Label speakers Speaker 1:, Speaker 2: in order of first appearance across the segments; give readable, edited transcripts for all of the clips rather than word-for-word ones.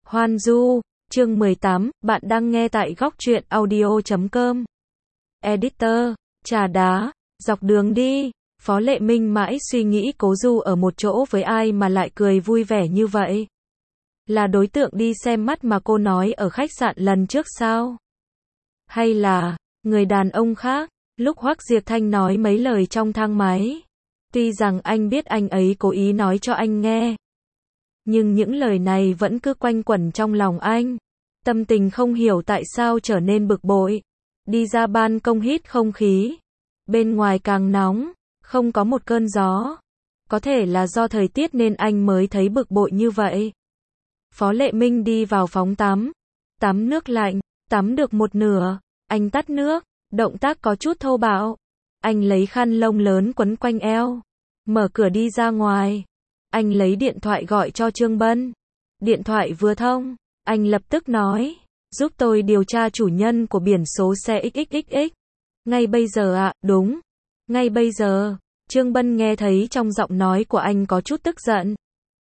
Speaker 1: Hoan Du, chương 18, bạn đang nghe tại góc truyện audio.com. Editor, trà đá, dọc đường đi, Phó Lệ Minh mãi suy nghĩ Cố Du ở một chỗ với ai mà lại cười vui vẻ như vậy. Là đối tượng đi xem mắt mà cô nói ở khách sạn lần trước sao? Hay là người đàn ông khác? Lúc Hoắc Diệp Thanh nói mấy lời trong thang máy, tuy rằng anh biết anh ấy cố ý nói cho anh nghe, nhưng những lời này vẫn cứ quanh quẩn trong lòng anh. Tâm tình không hiểu tại sao trở nên bực bội. Đi ra ban công hít không khí. Bên ngoài càng nóng, không có một cơn gió. Có thể là do thời tiết nên anh mới thấy bực bội như vậy. Phó Lệ Minh đi vào phòng tắm. Tắm nước lạnh, tắm được một nửa, anh tắt nước, động tác có chút thô bạo. Anh lấy khăn lông lớn quấn quanh eo, mở cửa đi ra ngoài. Anh lấy điện thoại gọi cho Trương Bân. Điện thoại vừa thông, anh lập tức nói, giúp tôi điều tra chủ nhân của biển số xe XXXX. Ngay bây giờ ạ, đúng. Ngay bây giờ. Trương Bân nghe thấy trong giọng nói của anh có chút tức giận.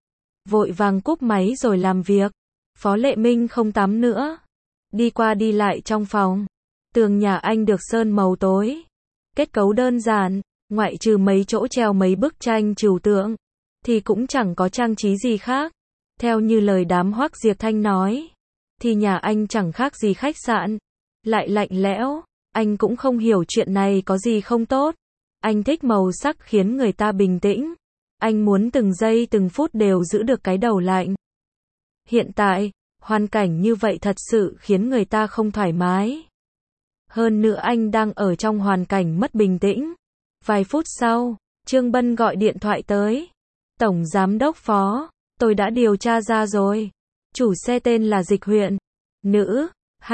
Speaker 1: Vội vàng cúp máy rồi làm việc. Phó Lệ Minh không tắm nữa. Đi qua đi lại trong phòng. Tường nhà anh được sơn màu tối. Kết cấu đơn giản, ngoại trừ mấy chỗ treo mấy bức tranh trừu tượng, thì cũng chẳng có trang trí gì khác. Theo như lời đám Hoắc Diệp Thanh nói, thì nhà anh chẳng khác gì khách sạn. Lại lạnh lẽo, anh cũng không hiểu chuyện này có gì không tốt. Anh thích màu sắc khiến người ta bình tĩnh. Anh muốn từng giây từng phút đều giữ được cái đầu lạnh. Hiện tại, hoàn cảnh như vậy thật sự khiến người ta không thoải mái. Hơn nữa anh đang ở trong hoàn cảnh mất bình tĩnh. Vài phút sau, Trương Bân gọi điện thoại tới. Tổng Giám đốc Phó, tôi đã điều tra ra rồi. Chủ xe tên là Dịch Huyền. Nữ,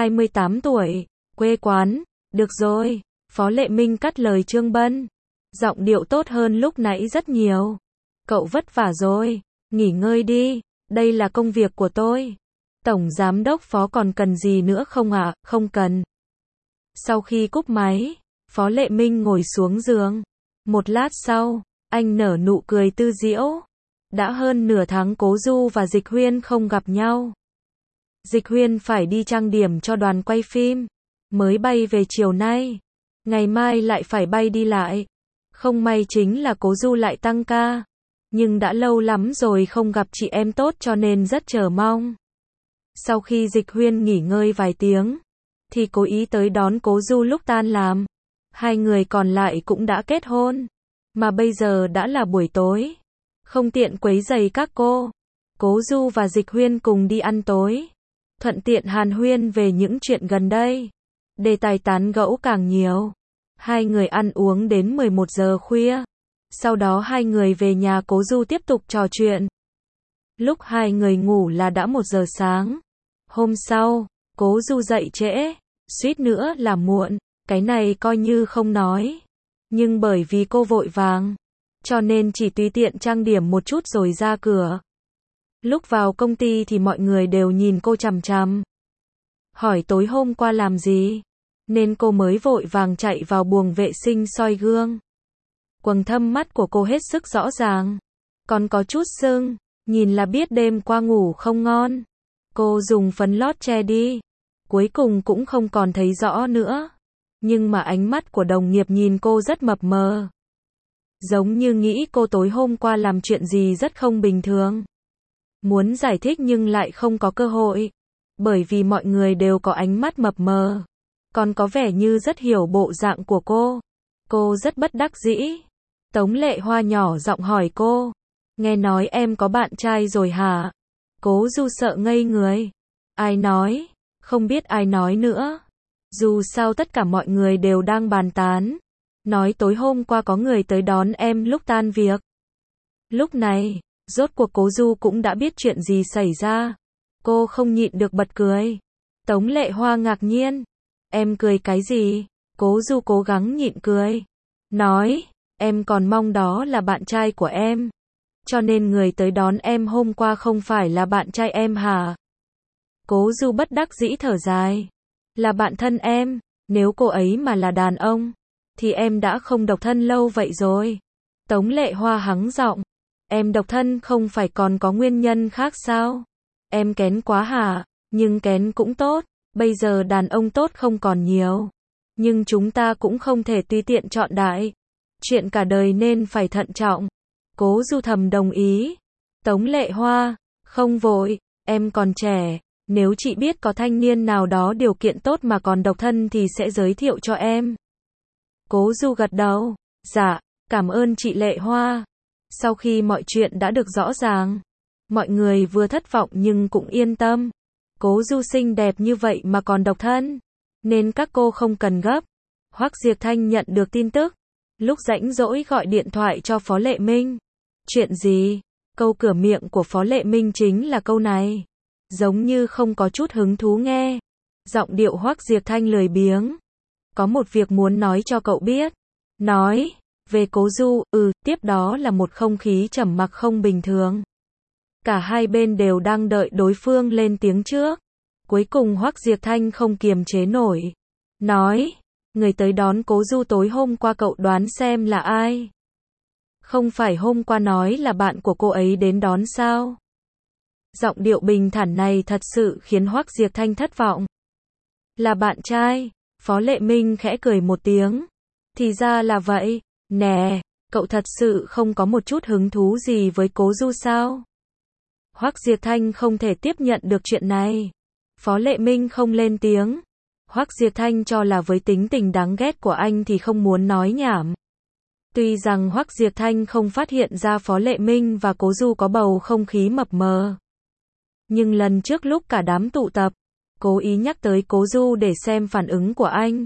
Speaker 1: 28 tuổi, quê quán. Được rồi, Phó Lệ Minh cắt lời Trương Bân. Giọng điệu tốt hơn lúc nãy rất nhiều. Cậu vất vả rồi, nghỉ ngơi đi, đây là công việc của tôi. Tổng Giám đốc Phó còn cần gì nữa không ạ? Không cần. Sau khi cúp máy, Phó Lệ Minh ngồi xuống giường. Một lát sau, anh nở nụ cười tư diễu. Đã hơn nửa tháng Cố Du và Dịch Huyên không gặp nhau. Dịch Huyên phải đi trang điểm cho đoàn quay phim. Mới bay về chiều nay. Ngày mai lại phải bay đi lại. Không may chính là Cố Du lại tăng ca. Nhưng đã lâu lắm rồi không gặp chị em tốt cho nên rất chờ mong. Sau khi Dịch Huyên nghỉ ngơi vài tiếng, thì cố ý tới đón Cố Du lúc tan làm. Hai người còn lại cũng đã kết hôn. Mà bây giờ đã là buổi tối. Không tiện quấy rầy các cô. Cố Du và Dịch Huyên cùng đi ăn tối. Thuận tiện hàn huyên về những chuyện gần đây. Đề tài tán gẫu càng nhiều. Hai người ăn uống đến 11 giờ khuya. Sau đó hai người về nhà Cố Du tiếp tục trò chuyện. Lúc hai người ngủ là đã 1 giờ sáng. Hôm sau, Cố Du dậy trễ, suýt nữa là muộn. Cái này coi như không nói. Nhưng bởi vì cô vội vàng, cho nên chỉ tùy tiện trang điểm một chút rồi ra cửa. Lúc vào công ty thì mọi người đều nhìn cô chằm chằm. Hỏi tối hôm qua làm gì? Nên cô mới vội vàng chạy vào buồng vệ sinh soi gương. Quầng thâm mắt của cô hết sức rõ ràng. Còn có chút sưng, nhìn là biết đêm qua ngủ không ngon. Cô dùng phấn lót che đi. Cuối cùng cũng không còn thấy rõ nữa. Nhưng mà ánh mắt của đồng nghiệp nhìn cô rất mập mờ. Giống như nghĩ cô tối hôm qua làm chuyện gì rất không bình thường. Muốn giải thích nhưng lại không có cơ hội. Bởi vì mọi người đều có ánh mắt mập mờ. Còn có vẻ như rất hiểu bộ dạng của cô. Cô rất bất đắc dĩ. Tống Lệ Hoa nhỏ giọng hỏi cô. Nghe nói em có bạn trai rồi hả? Cố Du sợ ngây người. Ai nói? Không biết ai nói nữa. Dù sao tất cả mọi người đều đang bàn tán. Nói tối hôm qua có người tới đón em lúc tan việc. Lúc này, rốt cuộc Cố Du cũng đã biết chuyện gì xảy ra. Cô không nhịn được bật cười. Tống Lệ Hoa ngạc nhiên. Em cười cái gì? Cố Du cố gắng nhịn cười. Nói, em còn mong đó là bạn trai của em. Cho nên người tới đón em hôm qua không phải là bạn trai em hả? Cố Du bất đắc dĩ thở dài. Là bạn thân em, nếu cô ấy mà là đàn ông, thì em đã không độc thân lâu vậy rồi. Tống Lệ Hoa hắng giọng. Em độc thân không phải còn có nguyên nhân khác sao? Em kén quá hả? Nhưng kén cũng tốt, bây giờ đàn ông tốt không còn nhiều. Nhưng chúng ta cũng không thể tùy tiện chọn đại. Chuyện cả đời nên phải thận trọng. Cố Du thầm đồng ý. Tống Lệ Hoa, không vội, em còn trẻ. Nếu chị biết có thanh niên nào đó điều kiện tốt mà còn độc thân thì sẽ giới thiệu cho em. Cố Du gật đầu. Dạ, cảm ơn chị Lệ Hoa. Sau khi mọi chuyện đã được rõ ràng, mọi người vừa thất vọng nhưng cũng yên tâm. Cố Du xinh đẹp như vậy mà còn độc thân, nên các cô không cần gấp. Hoắc Diệp Thanh nhận được tin tức, lúc rảnh rỗi gọi điện thoại cho Phó Lệ Minh. Chuyện gì? Câu cửa miệng của Phó Lệ Minh chính là câu này. Giống như không có chút hứng thú nghe. Giọng điệu Hoắc Diệp Thanh lười biếng. Có một việc muốn nói cho cậu biết. Nói, về Cố Du, tiếp đó là một không khí trầm mặc không bình thường. Cả hai bên đều đang đợi đối phương lên tiếng trước. Cuối cùng Hoắc Diệp Thanh không kiềm chế nổi. Nói, người tới đón Cố Du tối hôm qua cậu đoán xem là ai? Không phải hôm qua nói là bạn của cô ấy đến đón sao? Giọng điệu bình thản này thật sự khiến Hoắc Diệp Thanh thất vọng. Là bạn trai, Phó Lệ Minh khẽ cười một tiếng. Thì ra là vậy, nè, cậu thật sự không có một chút hứng thú gì với Cố Du sao? Hoắc Diệp Thanh không thể tiếp nhận được chuyện này. Phó Lệ Minh không lên tiếng. Hoắc Diệp Thanh cho là với tính tình đáng ghét của anh thì không muốn nói nhảm. Tuy rằng Hoắc Diệp Thanh không phát hiện ra Phó Lệ Minh và Cố Du có bầu không khí mập mờ. Nhưng lần trước lúc cả đám tụ tập, cố ý nhắc tới Cố Du để xem phản ứng của anh.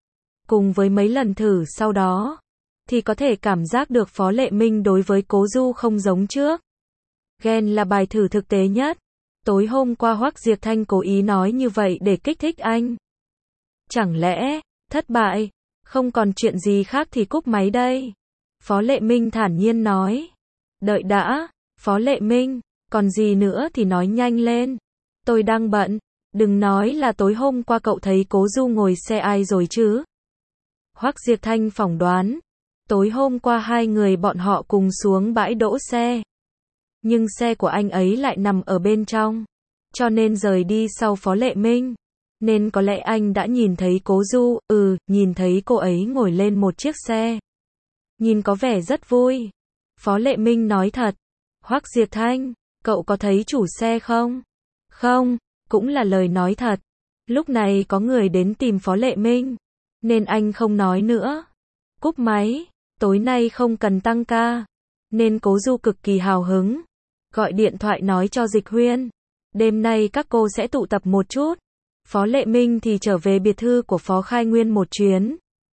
Speaker 1: Cùng với mấy lần thử sau đó, thì có thể cảm giác được Phó Lệ Minh đối với Cố Du không giống trước. Ghen là bài thử thực tế nhất. Tối hôm qua Hoắc Diệp Thanh cố ý nói như vậy để kích thích anh. Chẳng lẽ, thất bại, không còn chuyện gì khác thì cúp máy đây. Phó Lệ Minh thản nhiên nói. Đợi đã, Phó Lệ Minh, còn gì nữa thì nói nhanh lên. Tôi đang bận, đừng nói là tối hôm qua cậu thấy Cố Du ngồi xe ai rồi chứ. Hoắc Diệp Thanh phỏng đoán, tối hôm qua hai người bọn họ cùng xuống bãi đỗ xe. Nhưng xe của anh ấy lại nằm ở bên trong, cho nên rời đi sau Phó Lệ Minh. Nên có lẽ anh đã nhìn thấy Cố Du, nhìn thấy cô ấy ngồi lên một chiếc xe. Nhìn có vẻ rất vui. Phó Lệ Minh nói thật. Hoắc Diệp Thanh, cậu có thấy chủ xe không? Không, cũng là lời nói thật. Lúc này có người đến tìm Phó Lệ Minh, nên anh không nói nữa. Cúp máy, tối nay không cần tăng ca. Nên Cố Du cực kỳ hào hứng. Gọi điện thoại nói cho Dịch Huyên. Đêm nay các cô sẽ tụ tập một chút. Phó Lệ Minh thì trở về biệt thự của Phó Khai Nguyên một chuyến.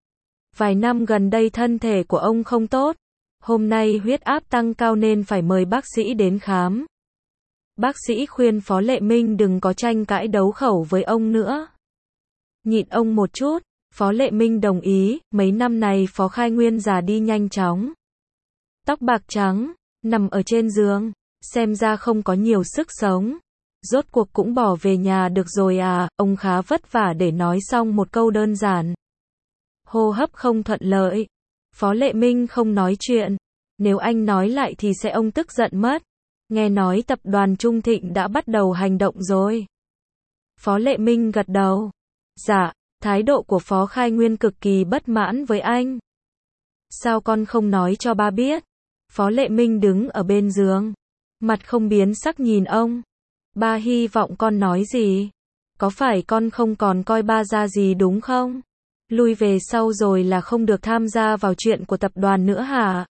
Speaker 1: Vài năm gần đây thân thể của ông không tốt. Hôm nay huyết áp tăng cao nên phải mời bác sĩ đến khám. Bác sĩ khuyên Phó Lệ Minh đừng có tranh cãi đấu khẩu với ông nữa. Nhịn ông một chút, Phó Lệ Minh đồng ý, mấy năm này Phó Khai Nguyên già đi nhanh chóng. Tóc bạc trắng, nằm ở trên giường, xem ra không có nhiều sức sống. Rốt cuộc cũng bỏ về nhà được rồi à, ông khá vất vả để nói xong một câu đơn giản. Hô hấp không thuận lợi. Phó Lệ Minh không nói chuyện. Nếu anh nói lại thì sẽ ông tức giận mất. Nghe nói tập đoàn Trung Thịnh đã bắt đầu hành động rồi. Phó Lệ Minh gật đầu. Dạ, thái độ của Phó Khai Nguyên cực kỳ bất mãn với anh. Sao con không nói cho ba biết? Phó Lệ Minh đứng ở bên giường, mặt không biến sắc nhìn ông. Ba hy vọng con nói gì? Có phải con không còn coi ba ra gì đúng không? Lui về sau rồi là không được tham gia vào chuyện của tập đoàn nữa hả?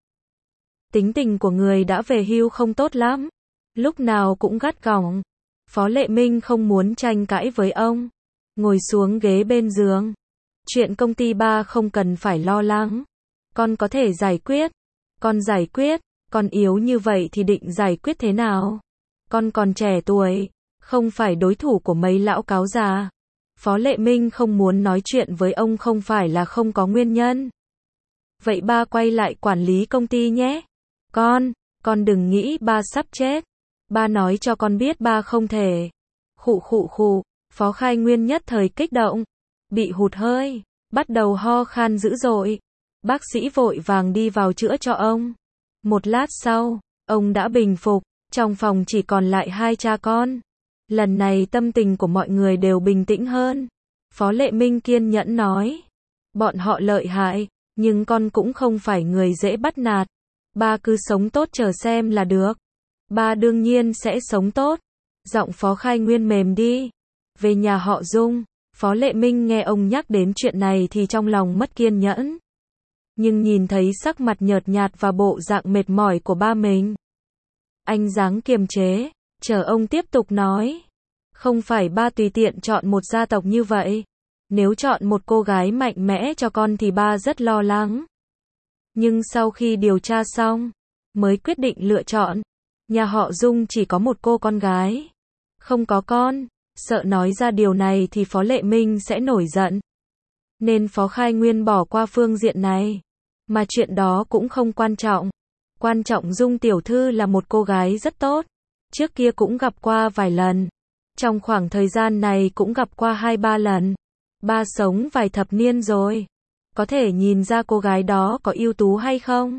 Speaker 1: Tính tình của người đã về hưu không tốt lắm. Lúc nào cũng gắt gỏng. Phó Lệ Minh không muốn tranh cãi với ông. Ngồi xuống ghế bên giường. Chuyện công ty ba không cần phải lo lắng. Con có thể giải quyết. Con giải quyết. Con yếu như vậy thì định giải quyết thế nào? Con còn trẻ tuổi. Không phải đối thủ của mấy lão cáo già. Phó Lệ Minh không muốn nói chuyện với ông không phải là không có nguyên nhân. Vậy ba quay lại quản lý công ty nhé. Con đừng nghĩ ba sắp chết. Ba nói cho con biết ba không thể. Khụ. Phó Khai Nguyên nhất thời kích động. Bị hụt hơi. Bắt đầu ho khan dữ dội. Bác sĩ vội vàng đi vào chữa cho ông. Một lát sau, ông đã bình phục. Trong phòng chỉ còn lại hai cha con. Lần này tâm tình của mọi người đều bình tĩnh hơn. Phó Lệ Minh kiên nhẫn nói. Bọn họ lợi hại, nhưng con cũng không phải người dễ bắt nạt. Ba cứ sống tốt chờ xem là được. Ba đương nhiên sẽ sống tốt. Giọng Phó Khai Nguyên mềm đi. Về nhà họ Dung, Phó Lệ Minh nghe ông nhắc đến chuyện này thì trong lòng mất kiên nhẫn. Nhưng nhìn thấy sắc mặt nhợt nhạt và bộ dạng mệt mỏi của ba mình, anh dáng kiềm chế, chờ ông tiếp tục nói. Không phải ba tùy tiện chọn một gia tộc như vậy. Nếu chọn một cô gái mạnh mẽ cho con thì ba rất lo lắng. Nhưng sau khi điều tra xong, mới quyết định lựa chọn. Nhà họ Dung chỉ có một cô con gái, không có con. Sợ nói ra điều này thì Phó Lệ Minh sẽ nổi giận. Nên Phó Khai Nguyên bỏ qua phương diện này. Mà chuyện đó cũng không quan trọng. Quan trọng Dung tiểu thư là một cô gái rất tốt. Trước kia cũng gặp qua vài lần. Trong khoảng thời gian này cũng gặp qua 2-3 lần. Ba sống vài thập niên rồi. Có thể nhìn ra cô gái đó có ưu tú hay không.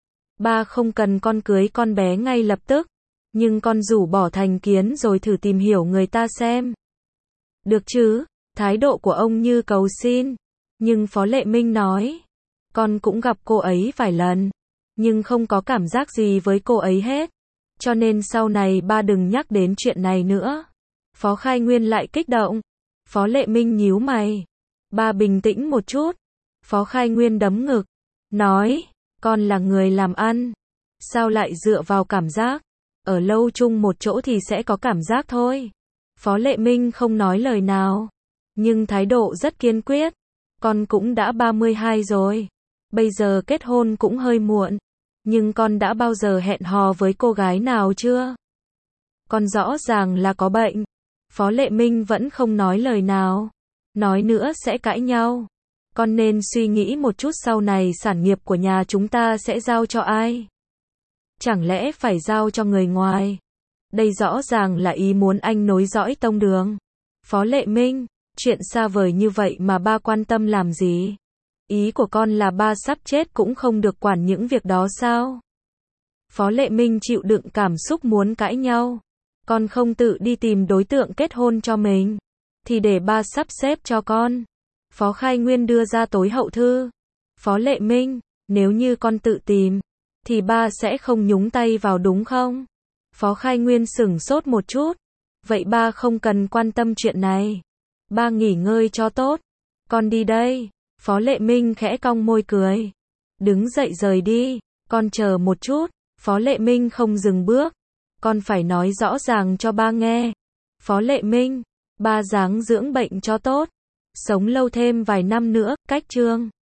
Speaker 1: Ba không cần con cưới con bé ngay lập tức. Nhưng con rủ bỏ thành kiến rồi thử tìm hiểu người ta xem. Được chứ? Thái độ của ông như cầu xin. Nhưng Phó Lệ Minh nói. Con cũng gặp cô ấy vài lần. Nhưng không có cảm giác gì với cô ấy hết. Cho nên sau này ba đừng nhắc đến chuyện này nữa. Phó Khai Nguyên lại kích động. Phó Lệ Minh nhíu mày. Ba bình tĩnh một chút. Phó Khai Nguyên đấm ngực. Nói. Con là người làm ăn. Sao lại dựa vào cảm giác? Ở lâu chung một chỗ thì sẽ có cảm giác thôi. Phó Lệ Minh không nói lời nào. Nhưng thái độ rất kiên quyết. Con cũng đã 32 rồi. Bây giờ kết hôn cũng hơi muộn. Nhưng con đã bao giờ hẹn hò với cô gái nào chưa? Con rõ ràng là có bệnh. Phó Lệ Minh vẫn không nói lời nào. Nói nữa sẽ cãi nhau. Con nên suy nghĩ một chút sau này sản nghiệp của nhà chúng ta sẽ giao cho ai? Chẳng lẽ phải giao cho người ngoài? Đây rõ ràng là ý muốn anh nối dõi tông đường. Phó Lệ Minh, chuyện xa vời như vậy mà ba quan tâm làm gì? Ý của con là ba sắp chết cũng không được quản những việc đó sao? Phó Lệ Minh chịu đựng cảm xúc muốn cãi nhau. Con không tự đi tìm đối tượng kết hôn cho mình, thì để ba sắp xếp cho con. Phó Khai Nguyên đưa ra tối hậu thư. Phó Lệ Minh, nếu như con tự tìm, thì ba sẽ không nhúng tay vào đúng không? Phó Khai Nguyên sửng sốt một chút. Vậy ba không cần quan tâm chuyện này. Ba nghỉ ngơi cho tốt. Con đi đây. Phó Lệ Minh khẽ cong môi cười. Đứng dậy rời đi. Con chờ một chút. Phó Lệ Minh không dừng bước. Con phải nói rõ ràng cho ba nghe. Phó Lệ Minh, ba ráng dưỡng bệnh cho tốt. Sống lâu thêm vài năm nữa, cách chương.